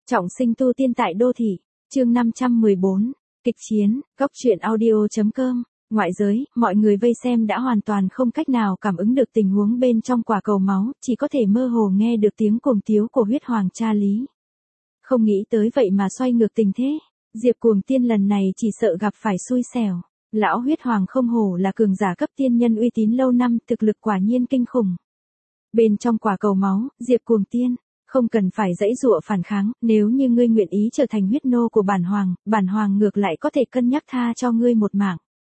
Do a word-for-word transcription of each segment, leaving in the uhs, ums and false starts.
Trọng sinh tu tiên tại đô thị, chương năm trăm mười bốn, kịch chiến, góc truyện audio.com, ngoại giới, mọi người vây xem đã hoàn toàn không cách nào cảm ứng được tình huống bên trong quả cầu máu, chỉ có thể mơ hồ nghe được tiếng cuồng tiếu của huyết hoàng cha Lý. Không nghĩ tới vậy mà xoay ngược tình thế, Diệp Cuồng Tiên lần này chỉ sợ gặp phải xui xẻo. Lão huyết hoàng không hổ là cường giả cấp tiên nhân uy tín lâu năm, thực lực quả nhiên kinh khủng. Bên trong quả cầu máu, Diệp Cuồng Tiên, không cần phải giãy giụa phản kháng, nếu như ngươi nguyện ý trở thành huyết nô của bản hoàng, bản hoàng ngược lại có thể cân nhắc tha cho ngươi một mạng.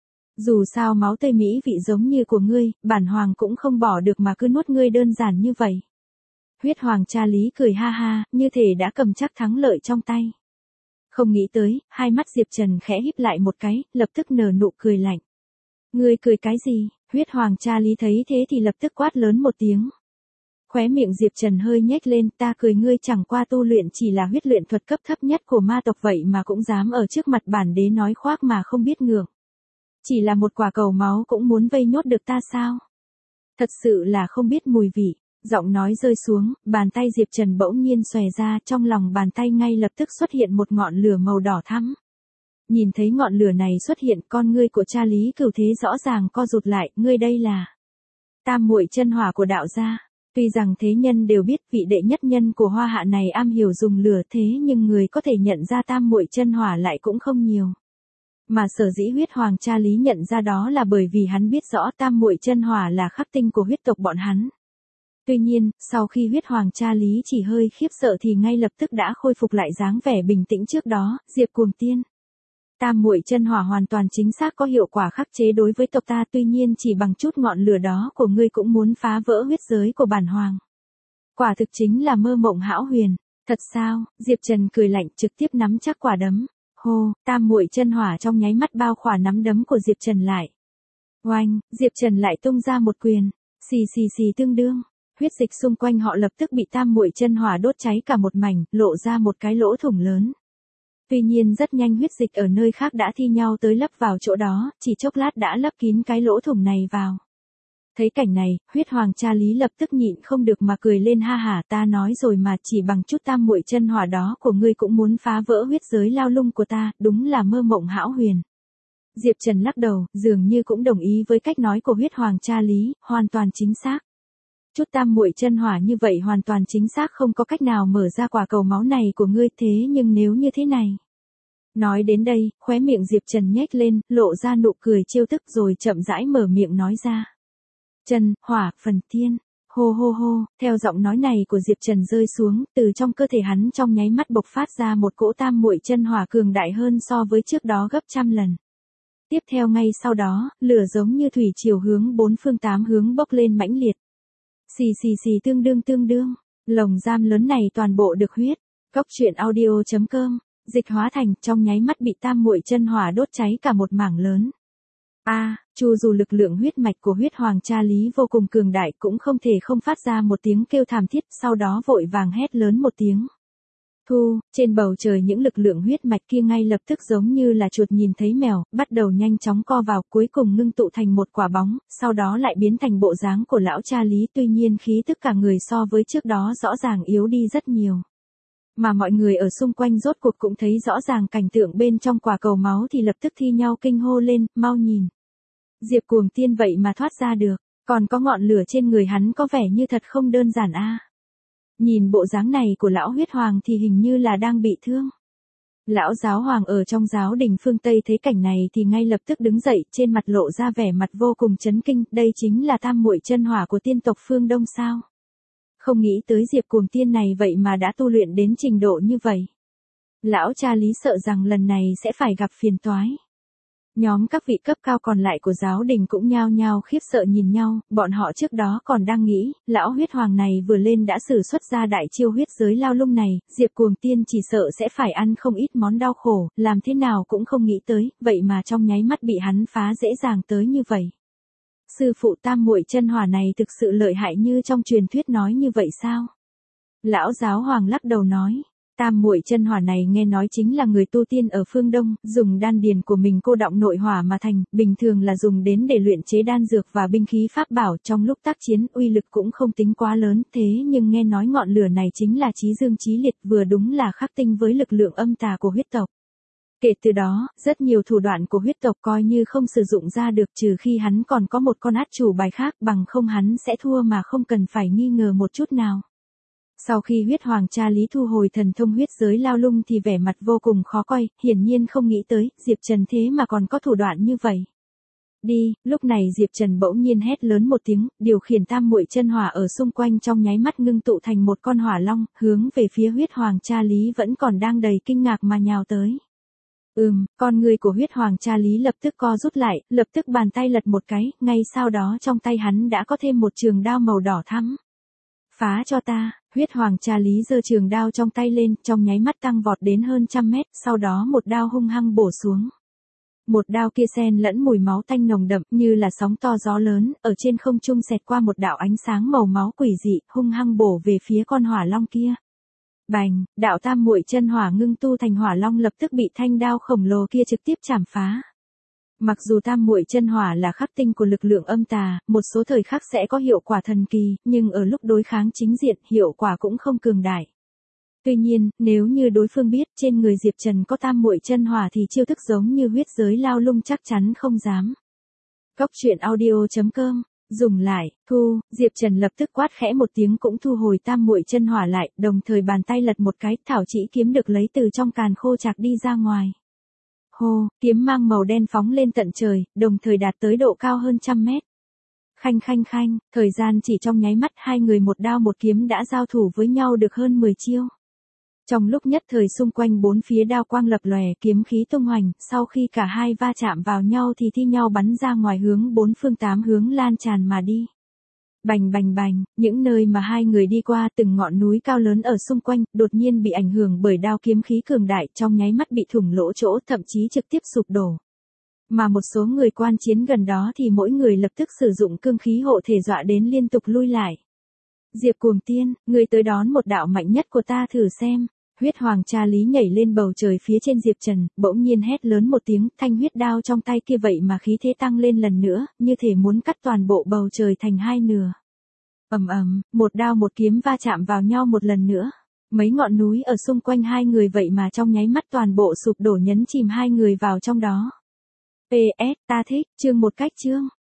Dù sao máu tươi mỹ vị giống như của ngươi, bản hoàng cũng không bỏ được mà cứ nuốt ngươi đơn giản như vậy. Huyết hoàng cha Lý cười ha ha, như thể đã cầm chắc thắng lợi trong tay. Không nghĩ tới, hai mắt Diệp Trần khẽ híp lại một cái, lập tức nở nụ cười lạnh. Ngươi cười cái gì? Huyết hoàng cha Lý thấy thế thì lập tức quát lớn một tiếng. Khóe miệng Diệp Trần hơi nhếch lên, ta cười ngươi chẳng qua tu luyện chỉ là huyết luyện thuật cấp thấp nhất của ma tộc vậy mà cũng dám ở trước mặt bản đế nói khoác mà không biết ngượng. Chỉ là một quả cầu máu cũng muốn vây nhốt được ta sao? Thật sự là không biết mùi vị. Giọng nói rơi xuống, bàn tay Diệp Trần bỗng nhiên xòe ra, trong lòng bàn tay ngay lập tức xuất hiện một ngọn lửa màu đỏ thắm. Nhìn thấy ngọn lửa này xuất hiện, con ngươi của cha Lý Cửu Thế rõ ràng co rụt lại, ngươi đây là tam muội chân hỏa của đạo gia. Tuy rằng thế nhân đều biết vị đệ nhất nhân của hoa hạ này am hiểu dùng lửa, thế nhưng người có thể nhận ra tam muội chân hỏa lại cũng không nhiều. Mà sở dĩ huyết hoàng cha Lý nhận ra đó là bởi vì hắn biết rõ tam muội chân hỏa là khắc tinh của huyết tộc bọn hắn. Tuy nhiên, sau khi huyết hoàng cha Lý chỉ hơi khiếp sợ thì ngay lập tức đã khôi phục lại dáng vẻ bình tĩnh trước đó, Diệp Cuồng Tiên. Tam muội chân hỏa hoàn toàn chính xác có hiệu quả khắc chế đối với tộc ta, tuy nhiên chỉ bằng chút ngọn lửa đó của ngươi cũng muốn phá vỡ huyết giới của bản hoàng. Quả thực chính là mơ mộng hão huyền. Thật sao? Diệp Trần cười lạnh trực tiếp nắm chắc quả đấm. Hô, tam muội chân hỏa trong nháy mắt bao khỏa nắm đấm của Diệp Trần lại. Oanh, Diệp Trần lại tung ra một quyền. Xì xì xì tương đương. Huyết dịch xung quanh họ lập tức bị tam muội chân hỏa đốt cháy cả một mảnh, lộ ra một cái lỗ thủng lớn. Tuy nhiên rất nhanh huyết dịch ở nơi khác đã thi nhau tới lấp vào chỗ đó, chỉ chốc lát đã lấp kín cái lỗ thủng này vào. Thấy cảnh này, huyết hoàng cha Lý lập tức nhịn không được mà cười lên, ha hả, ta nói rồi mà, chỉ bằng chút tam muội chân hỏa đó của ngươi cũng muốn phá vỡ huyết giới lao lung của ta, đúng là mơ mộng hão huyền. Diệp Trần lắc đầu, dường như cũng đồng ý với cách nói của huyết hoàng cha Lý, hoàn toàn chính xác. Chút tam muội chân hỏa như vậy hoàn toàn chính xác không có cách nào mở ra quả cầu máu này của ngươi, thế nhưng nếu như thế này. Nói đến đây, khóe miệng Diệp Trần nhếch lên, lộ ra nụ cười trêu tức rồi chậm rãi mở miệng nói ra. Chân, hỏa, phần thiên, hô hô hô, theo giọng nói này của Diệp Trần rơi xuống, từ trong cơ thể hắn trong nháy mắt bộc phát ra một cỗ tam muội chân hỏa cường đại hơn so với trước đó gấp trăm lần. Tiếp theo ngay sau đó, lửa giống như thủy triều hướng bốn phương tám hướng bốc lên mãnh liệt. Xì xì xì tương đương tương đương, lồng giam lớn này toàn bộ được huyết, góc truyện audio.com, dịch hóa thành trong nháy mắt bị tam muội chân hỏa đốt cháy cả một mảng lớn. A, à, chu dù lực lượng huyết mạch của huyết hoàng cha Lý vô cùng cường đại cũng không thể không phát ra một tiếng kêu thảm thiết, sau đó vội vàng hét lớn một tiếng. Thu, trên bầu trời những lực lượng huyết mạch kia ngay lập tức giống như là chuột nhìn thấy mèo, bắt đầu nhanh chóng co vào, cuối cùng ngưng tụ thành một quả bóng, sau đó lại biến thành bộ dáng của lão cha Lý, tuy nhiên khí tức cả người so với trước đó rõ ràng yếu đi rất nhiều. Mà mọi người ở xung quanh rốt cuộc cũng thấy rõ ràng cảnh tượng bên trong quả cầu máu thì lập tức thi nhau kinh hô lên, mau nhìn. Diệp Cuồng Tiên vậy mà thoát ra được, còn có ngọn lửa trên người hắn có vẻ như thật không đơn giản a. À. Nhìn bộ dáng này của lão huyết hoàng thì hình như là đang bị thương. Lão giáo hoàng ở trong giáo đình phương Tây thấy cảnh này thì ngay lập tức đứng dậy, trên mặt lộ ra vẻ mặt vô cùng chấn kinh, đây chính là tam muội chân hỏa của tiên tộc phương Đông sao? Không nghĩ tới Diệp Cuồng Tiên này vậy mà đã tu luyện đến trình độ như vậy. Lão cha Lý sợ rằng lần này sẽ phải gặp phiền toái. Nhóm các vị cấp cao còn lại của giáo đình cũng nhao nhao khiếp sợ nhìn nhau, bọn họ trước đó còn đang nghĩ, lão huyết hoàng này vừa lên đã sử xuất ra đại chiêu huyết giới lao lung này, Diệp Cuồng Tiên chỉ sợ sẽ phải ăn không ít món đau khổ, làm thế nào cũng không nghĩ tới, vậy mà trong nháy mắt bị hắn phá dễ dàng tới như vậy. Sư phụ tam muội chân hỏa này thực sự lợi hại như trong truyền thuyết nói như vậy sao? Lão giáo hoàng lắc đầu nói, Tam muội chân hỏa này nghe nói chính là người tu tiên ở phương Đông, dùng đan điền của mình cô đọng nội hỏa mà thành, bình thường là dùng đến để luyện chế đan dược và binh khí pháp bảo, trong lúc tác chiến uy lực cũng không tính quá lớn, thế nhưng nghe nói ngọn lửa này chính là chí dương chí liệt, vừa đúng là khắc tinh với lực lượng âm tà của huyết tộc. Kể từ đó, rất nhiều thủ đoạn của huyết tộc coi như không sử dụng ra được, trừ khi hắn còn có một con át chủ bài khác, bằng không hắn sẽ thua mà không cần phải nghi ngờ một chút nào. Sau khi huyết hoàng cha Lý thu hồi thần thông huyết giới lao lung thì vẻ mặt vô cùng khó coi, hiển nhiên không nghĩ tới, Diệp Trần thế mà còn có thủ đoạn như vậy. Đi, lúc này Diệp Trần bỗng nhiên hét lớn một tiếng, điều khiển tam muội chân hỏa ở xung quanh trong nháy mắt ngưng tụ thành một con hỏa long, hướng về phía huyết hoàng cha Lý vẫn còn đang đầy kinh ngạc mà nhào tới. Ừm, con người của huyết hoàng cha Lý lập tức co rút lại, lập tức bàn tay lật một cái, ngay sau đó trong tay hắn đã có thêm một trường đao màu đỏ thắm. Phá cho ta, huyết hoàng cha Lý giơ trường đao trong tay lên, trong nháy mắt tăng vọt đến hơn trăm mét, sau đó một đao hung hăng bổ xuống. Một đao kia xen lẫn mùi máu tanh nồng đậm như là sóng to gió lớn, ở trên không trung xẹt qua một đạo ánh sáng màu máu quỷ dị, hung hăng bổ về phía con hỏa long kia. Bành, đạo tam muội chân hỏa ngưng tu thành hỏa long lập tức bị thanh đao khổng lồ kia trực tiếp chảm phá. Mặc dù tam muội chân hỏa là khắc tinh của lực lượng âm tà, một số thời khắc sẽ có hiệu quả thần kỳ, nhưng ở lúc đối kháng chính diện, hiệu quả cũng không cường đại. Tuy nhiên, nếu như đối phương biết trên người Diệp Trần có tam muội chân hỏa thì chiêu thức giống như huyết giới lao lung chắc chắn không dám. Cốc truyện audio chấm com Dùng lại, thu, Diệp Trần lập tức quát khẽ một tiếng cũng thu hồi tam muội chân hỏa lại, đồng thời bàn tay lật một cái, thảo chỉ kiếm được lấy từ trong càn khô chạc đi ra ngoài. Hô, kiếm mang màu đen phóng lên tận trời, đồng thời đạt tới độ cao hơn trăm mét. Khanh khanh khanh, thời gian chỉ trong nháy mắt hai người một đao một kiếm đã giao thủ với nhau được hơn mười chiêu. Trong lúc nhất thời xung quanh bốn phía đao quang lập lòe, kiếm khí tung hoành, sau khi cả hai va chạm vào nhau thì thi nhau bắn ra ngoài hướng bốn phương tám hướng lan tràn mà đi. Bành bành bành, những nơi mà hai người đi qua từng ngọn núi cao lớn ở xung quanh, đột nhiên bị ảnh hưởng bởi đao kiếm khí cường đại, trong nháy mắt bị thủng lỗ chỗ, thậm chí trực tiếp sụp đổ. Mà một số người quan chiến gần đó thì mỗi người lập tức sử dụng cương khí hộ thể dọa đến liên tục lui lại. Diệp Cuồng Tiên, ngươi tới đón một đạo mạnh nhất của ta thử xem. Huyết hoàng cha Lý nhảy lên bầu trời phía trên Diệp Trần, bỗng nhiên hét lớn một tiếng, thanh huyết đao trong tay kia vậy mà khí thế tăng lên lần nữa, như thể muốn cắt toàn bộ bầu trời thành hai nửa. Ầm ầm, một đao một kiếm va chạm vào nhau một lần nữa. Mấy ngọn núi ở xung quanh hai người vậy mà trong nháy mắt toàn bộ sụp đổ nhấn chìm hai người vào trong đó. pê ét, ta thích, chương một cách chương.